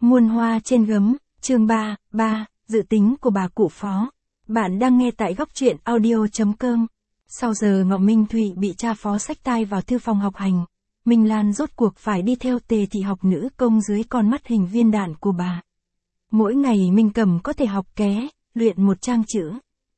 Muôn hoa trên gấm, chương 3, dự tính của bà cụ Phó. Bạn đang nghe tại góc truyện audio.com. Sau giờ Ngọ Minh Thụy bị cha Phó xách tai vào thư phòng học hành, Minh Lan rốt cuộc phải đi theo Tề thị học nữ công dưới con mắt hình viên đạn của bà. Mỗi ngày Minh Cẩm có thể học ké, luyện một trang chữ.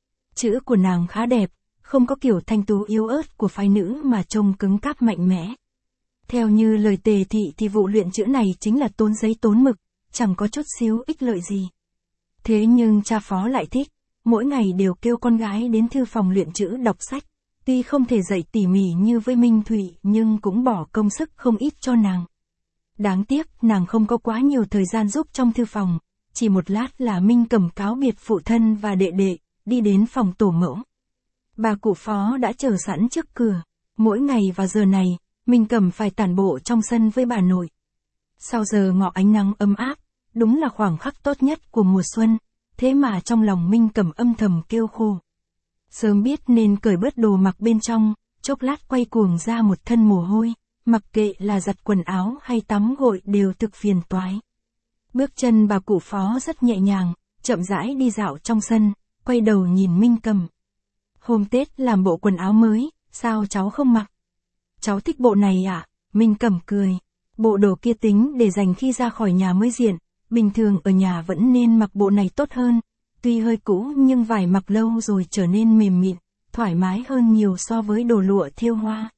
Chữ của nàng khá đẹp, không có kiểu thanh tú yếu ớt của phái nữ mà trông cứng cáp mạnh mẽ. Theo như lời Tề thị thì vụ luyện chữ này chính là tốn giấy tốn mực, chẳng có chút xíu ích lợi gì. Thế nhưng cha Phó lại thích, mỗi ngày đều kêu con gái đến thư phòng luyện chữ đọc sách. Tuy không thể dạy tỉ mỉ như với Minh Thụy nhưng cũng bỏ công sức không ít cho nàng. Đáng tiếc nàng không có quá nhiều thời gian giúp trong thư phòng, chỉ một lát là Minh Cẩm cáo biệt phụ thân và đệ đệ, đi đến phòng tổ mẫu. Bà cụ Phó đã chờ sẵn trước cửa, mỗi ngày vào giờ này, Minh Cẩm phải tản bộ trong sân với bà nội. Sau giờ ngọ ánh nắng ấm áp, đúng là khoảng khắc tốt nhất của mùa xuân, thế mà trong lòng Minh Cẩm âm thầm kêu khô. Sớm biết nên cởi bớt đồ mặc bên trong, chốc lát quay cuồng ra một thân mồ hôi, mặc kệ là giặt quần áo hay tắm gội đều thực phiền toái. Bước chân bà cụ Phó rất nhẹ nhàng, chậm rãi đi dạo trong sân, quay đầu nhìn Minh Cẩm. Hôm Tết làm bộ quần áo mới, sao cháu không mặc? Cháu thích bộ này à? Minh Cẩm cười. Bộ đồ kia tính để dành khi ra khỏi nhà mới diện, bình thường ở nhà vẫn nên mặc bộ này tốt hơn. Tuy hơi cũ nhưng vải mặc lâu rồi trở nên mềm mịn, thoải mái hơn nhiều so với đồ lụa thêu hoa.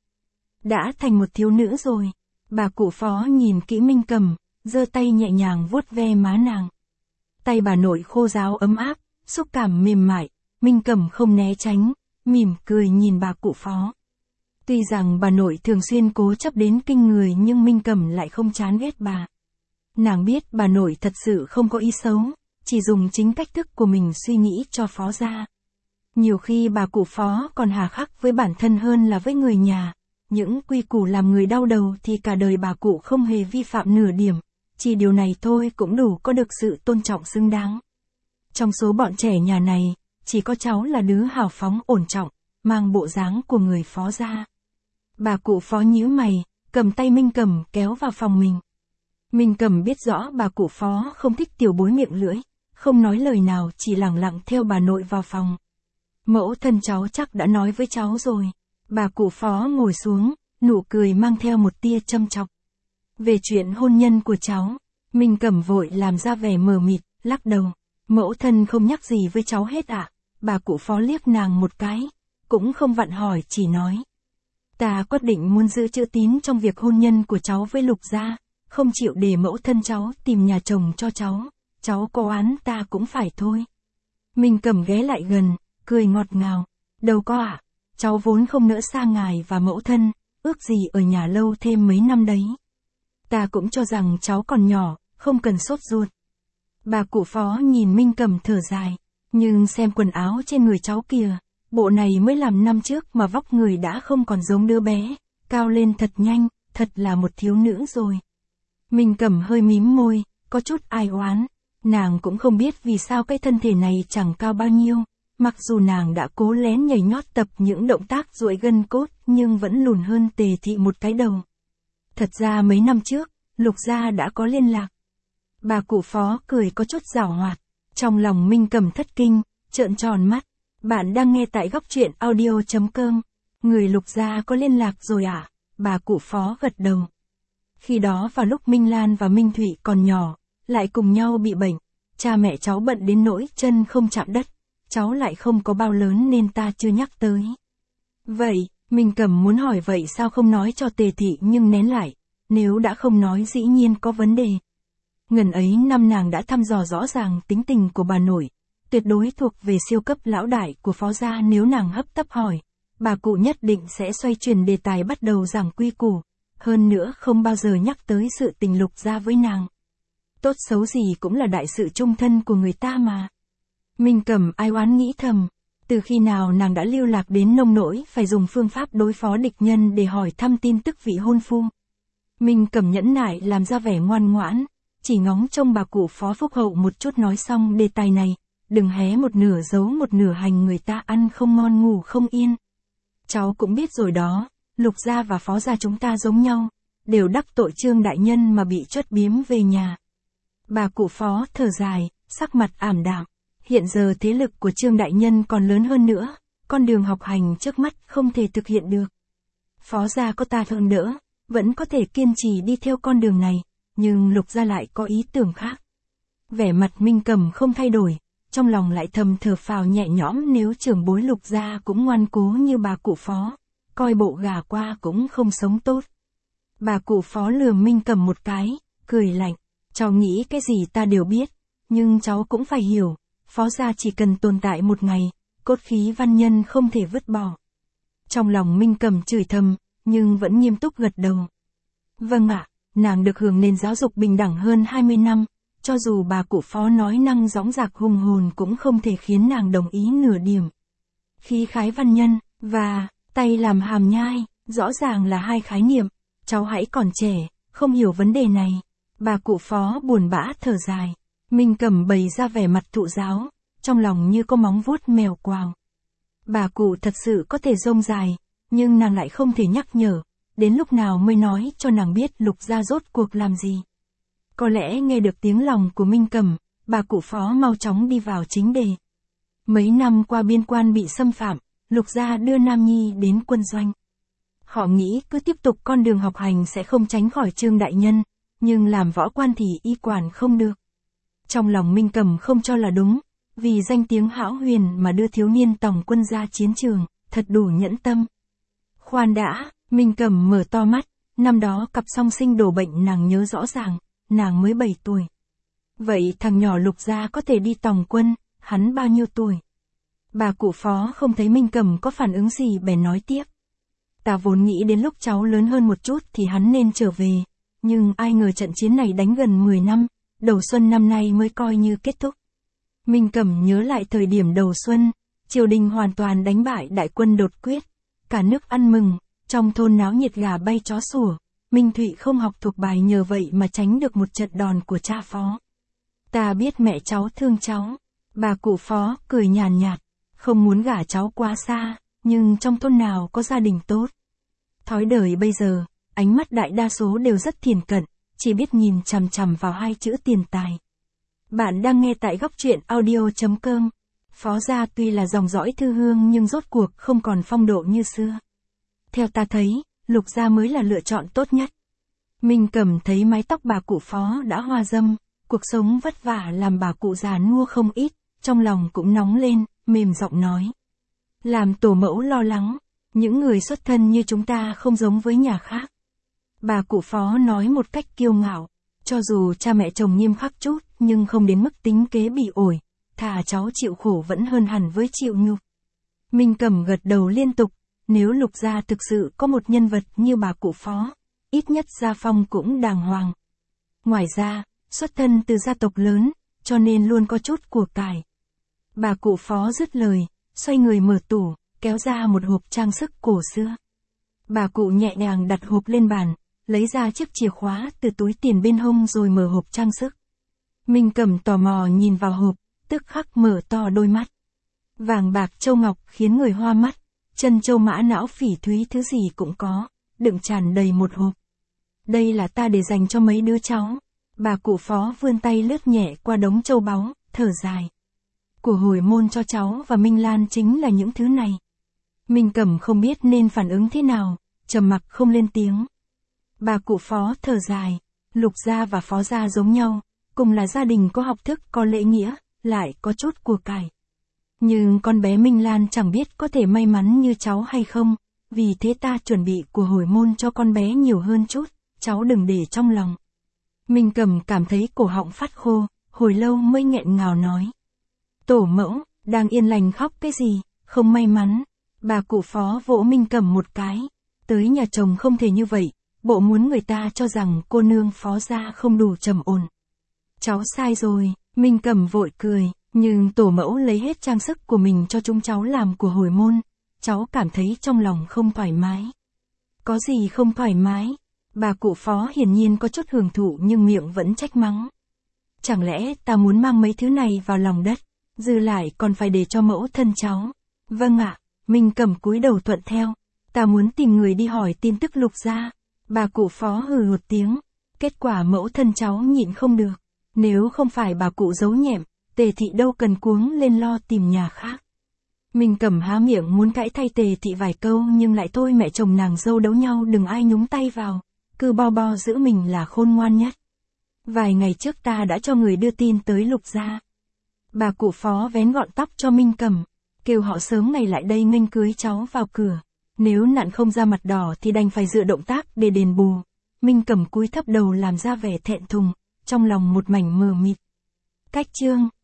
Đã thành một thiếu nữ rồi. Bà cụ Phó nhìn kỹ Minh Cẩm, giơ tay nhẹ nhàng vuốt ve má nàng. Tay bà nội khô ráo ấm áp, xúc cảm mềm mại, Minh Cẩm không né tránh, mỉm cười nhìn bà cụ Phó. Tuy rằng bà nội thường xuyên cố chấp đến kinh người nhưng Minh Cẩm lại không chán ghét bà. Nàng biết bà nội thật sự không có ý xấu, chỉ dùng chính cách thức của mình suy nghĩ cho Phó ra. Nhiều khi bà cụ Phó còn hà khắc với bản thân hơn là với người nhà. Những quy củ làm người đau đầu thì cả đời bà cụ không hề vi phạm nửa điểm, chỉ điều này thôi cũng đủ có được sự tôn trọng xứng đáng. Trong số bọn trẻ nhà này, chỉ có cháu là đứa hào phóng ổn trọng, mang bộ dáng của người Phó ra. Bà cụ Phó nhíu mày, cầm tay Minh Cẩm kéo vào phòng mình. Minh Cẩm biết rõ bà cụ Phó không thích tiểu bối miệng lưỡi, không nói lời nào chỉ lẳng lặng theo bà nội vào phòng. Mẫu thân cháu chắc đã nói với cháu rồi. Bà cụ Phó ngồi xuống, nụ cười mang theo một tia châm chọc. Về chuyện hôn nhân của cháu, Minh Cẩm vội làm ra vẻ mờ mịt, lắc đầu. Mẫu thân không nhắc gì với cháu hết ạ. Bà cụ Phó liếc nàng một cái, cũng không vặn hỏi chỉ nói. Ta quyết định muốn giữ chữ tín trong việc hôn nhân của cháu với Lục gia, không chịu để mẫu thân cháu tìm nhà chồng cho cháu có oán ta cũng phải thôi. Minh Cẩm ghé lại gần, cười ngọt ngào. Đâu có ạ, cháu vốn không nỡ xa ngài và mẫu thân, ước gì ở nhà lâu thêm mấy năm đấy. Ta cũng cho rằng cháu còn nhỏ, không cần sốt ruột. Bà cụ Phó nhìn Minh Cẩm thở dài, nhưng xem quần áo trên người cháu kìa, bộ này mới làm năm trước mà vóc người đã không còn giống đứa bé, cao lên thật nhanh, thật là một thiếu nữ rồi. Minh Cẩm hơi mím môi, có chút ai oán, nàng cũng không biết vì sao cái thân thể này chẳng cao bao nhiêu, mặc dù nàng đã cố lén nhảy nhót tập những động tác duỗi gân cốt nhưng vẫn lùn hơn Tề thị một cái đầu. Thật ra mấy năm trước, Lục gia đã có liên lạc. Bà cụ Phó cười có chút giảo hoạt, trong lòng Minh Cẩm thất kinh, trợn tròn mắt. Bạn đang nghe tại góc truyện audio.com. Người Lục gia có liên lạc rồi à? Bà cụ Phó gật đầu. Khi đó vào lúc Minh Lan và Minh Thụy còn nhỏ, lại cùng nhau bị bệnh, cha mẹ cháu bận đến nỗi chân không chạm đất, cháu lại không có bao lớn nên ta chưa nhắc tới. Vậy, Minh Cẩm muốn hỏi vậy sao không nói cho Tề thị nhưng nén lại, nếu đã không nói dĩ nhiên có vấn đề. Ngần ấy năm nàng đã thăm dò rõ ràng tính tình của bà nội, tuyệt đối thuộc về siêu cấp lão đại của Phó gia. Nếu nàng hấp tấp hỏi, bà cụ nhất định sẽ xoay chuyển đề tài bắt đầu giảng quy củ, hơn nữa không bao giờ nhắc tới sự tình Lục gia với nàng. Tốt xấu gì cũng là đại sự chung thân của người ta mà. Minh Cẩm ai oán nghĩ thầm, từ khi nào nàng đã lưu lạc đến nông nỗi phải dùng phương pháp đối phó địch nhân để hỏi thăm tin tức vị hôn phu. Minh Cẩm nhẫn nại làm ra vẻ ngoan ngoãn, chỉ ngóng trông bà cụ Phó phúc hậu một chút nói xong đề tài này, đừng hé một nửa giấu một nửa hành người ta ăn không ngon ngủ không yên. Cháu cũng biết rồi đó, Lục gia và Phó gia chúng ta giống nhau, đều đắc tội Trương đại nhân mà bị truất biếm về nhà. Bà cụ Phó thở dài, sắc mặt ảm đạm. Hiện giờ thế lực của Trương đại nhân còn lớn hơn nữa, con đường học hành trước mắt không thể thực hiện được. Phó gia có ta hơn đỡ, vẫn có thể kiên trì đi theo con đường này, nhưng Lục gia lại có ý tưởng khác. Vẻ mặt Minh Cẩm không thay đổi, trong lòng lại thầm thở phào nhẹ nhõm, nếu trưởng bối Lục gia cũng ngoan cố như bà cụ Phó, coi bộ gả qua cũng không sống tốt. Bà cụ Phó lườm Minh Cẩm một cái, cười lạnh, cháu nghĩ cái gì ta đều biết, nhưng cháu cũng phải hiểu, Phó gia chỉ cần tồn tại một ngày, cốt khí văn nhân không thể vứt bỏ. Trong lòng Minh Cẩm chửi thầm, nhưng vẫn nghiêm túc gật đầu. Vâng ạ, nàng được hưởng nền giáo dục bình đẳng hơn 20 năm, cho dù bà cụ Phó nói năng dõng dạc hùng hồn cũng không thể khiến nàng đồng ý nửa điểm. Khí khái văn nhân, và tay làm hàm nhai, rõ ràng là hai khái niệm, cháu hãy còn trẻ, không hiểu vấn đề này. Bà cụ Phó buồn bã thở dài. Minh Cẩm bày ra vẻ mặt thụ giáo, trong lòng như có móng vuốt mèo quào. Bà cụ thật sự có thể rông dài, nhưng nàng lại không thể nhắc nhở, đến lúc nào mới nói cho nàng biết Lục gia rốt cuộc làm gì. Có lẽ nghe được tiếng lòng của Minh Cẩm, bà cụ Phó mau chóng đi vào chính đề. Mấy năm qua biên quan bị xâm phạm, Lục gia đưa Nam Nhi đến quân doanh. Họ nghĩ cứ tiếp tục con đường học hành sẽ không tránh khỏi Trương đại nhân, nhưng làm võ quan thì y quản không được. Trong lòng Minh Cẩm không cho là đúng, vì danh tiếng hão huyền mà đưa thiếu niên tòng quân ra chiến trường, thật đủ nhẫn tâm. Khoan đã, Minh Cẩm mở to mắt, năm đó cặp song sinh đổ bệnh nàng nhớ rõ ràng, nàng mới 7 tuổi. Vậy thằng nhỏ Lục gia có thể đi tòng quân, hắn bao nhiêu tuổi? Bà cụ Phó không thấy Minh Cẩm có phản ứng gì bèn nói tiếp. Ta vốn nghĩ đến lúc cháu lớn hơn một chút thì hắn nên trở về, nhưng ai ngờ trận chiến này đánh gần 10 năm, đầu xuân năm nay mới coi như kết thúc. Minh Cẩm nhớ lại thời điểm đầu xuân, triều đình hoàn toàn đánh bại đại quân đột quyết, cả nước ăn mừng, trong thôn náo nhiệt gà bay chó sủa, Minh Thụy không học thuộc bài nhờ vậy mà tránh được một trận đòn của cha Phó. Ta biết mẹ cháu thương cháu, bà cụ Phó cười nhàn nhạt, không muốn gả cháu quá xa, nhưng trong thôn nào có gia đình tốt. Thói đời bây giờ, ánh mắt đại đa số đều rất thiển cận, chỉ biết nhìn chằm chằm vào hai chữ tiền tài. Bạn đang nghe tại góc truyện audio.com. Phó gia tuy là dòng dõi thư hương nhưng rốt cuộc không còn phong độ như xưa. Theo ta thấy, Lục gia mới là lựa chọn tốt nhất. Minh Cẩm thấy mái tóc bà cụ Phó đã hoa râm, cuộc sống vất vả làm bà cụ già nua không ít, trong lòng cũng nóng lên, mềm giọng nói. Làm tổ mẫu lo lắng, những người xuất thân như chúng ta không giống với nhà khác. Bà cụ Phó nói một cách kiêu ngạo, cho dù cha mẹ chồng nghiêm khắc chút, nhưng không đến mức tính kế bị ổi, thà cháu chịu khổ vẫn hơn hẳn với chịu nhục. Minh Cẩm gật đầu liên tục, nếu Lục gia thực sự có một nhân vật như bà cụ Phó, ít nhất gia phong cũng đàng hoàng. Ngoài ra, xuất thân từ gia tộc lớn, cho nên luôn có chút của cải. Bà cụ Phó dứt lời, xoay người mở tủ, kéo ra một hộp trang sức cổ xưa. Bà cụ nhẹ nhàng đặt hộp lên bàn, lấy ra chiếc chìa khóa từ túi tiền bên hông rồi mở hộp trang sức. Minh Cẩm tò mò nhìn vào hộp, tức khắc mở to đôi mắt. Vàng bạc châu ngọc khiến người hoa mắt, chân châu mã não phỉ thúy thứ gì cũng có, đựng tràn đầy một hộp. Đây là ta để dành cho mấy đứa cháu. Bà cụ Phó vươn tay lướt nhẹ qua đống châu báu, thở dài. Của hồi môn cho cháu và Minh Lan chính là những thứ này. Minh Cẩm không biết nên phản ứng thế nào, trầm mặc không lên tiếng. Bà cụ Phó thở dài, Lục gia và Phó gia giống nhau, cùng là gia đình có học thức có lễ nghĩa, lại có chút của cải. Nhưng con bé Minh Lan chẳng biết có thể may mắn như cháu hay không, vì thế ta chuẩn bị của hồi môn cho con bé nhiều hơn chút, cháu đừng để trong lòng. Minh Cẩm cảm thấy cổ họng phát khô, hồi lâu mới nghẹn ngào nói. Tổ mẫu, đang yên lành khóc cái gì, không may mắn. Bà cụ Phó vỗ Minh Cẩm một cái. Tới nhà chồng không thể như vậy, bộ muốn người ta cho rằng cô nương Phó gia không đủ trầm ổn. Cháu sai rồi, Minh Cẩm vội cười, nhưng tổ mẫu lấy hết trang sức của mình cho chúng cháu làm của hồi môn, cháu cảm thấy trong lòng không thoải mái. Có gì không thoải mái? Bà cụ Phó hiển nhiên có chút hưởng thụ nhưng miệng vẫn trách mắng. Chẳng lẽ ta muốn mang mấy thứ này vào lòng đất, dư lại còn phải để cho mẫu thân cháu? Vâng ạ, Minh Cẩm cúi đầu thuận theo. Ta muốn tìm người đi hỏi tin tức Lục gia. Bà cụ Phó hừ một tiếng. Kết quả mẫu thân cháu nhịn không được, Nếu không phải bà cụ giấu nhẹm, Tề Thị đâu cần cuống lên lo tìm nhà khác. Minh Cẩm há miệng muốn cãi thay Tề Thị vài câu nhưng lại thôi mẹ chồng nàng dâu đấu nhau đừng ai nhúng tay vào, cứ bo giữ mình là khôn ngoan nhất. Vài ngày trước ta đã cho người đưa tin tới Lục gia. Bà cụ Phó vén gọn tóc cho Minh Cẩm, kêu họ sớm ngày lại đây nghênh cưới cháu vào cửa. Nếu nạn không ra mặt đỏ thì đành phải dựa động tác để đền bù. Minh Cẩm cúi thấp đầu làm ra vẻ thẹn thùng, trong lòng một mảnh mờ mịt. Cách chương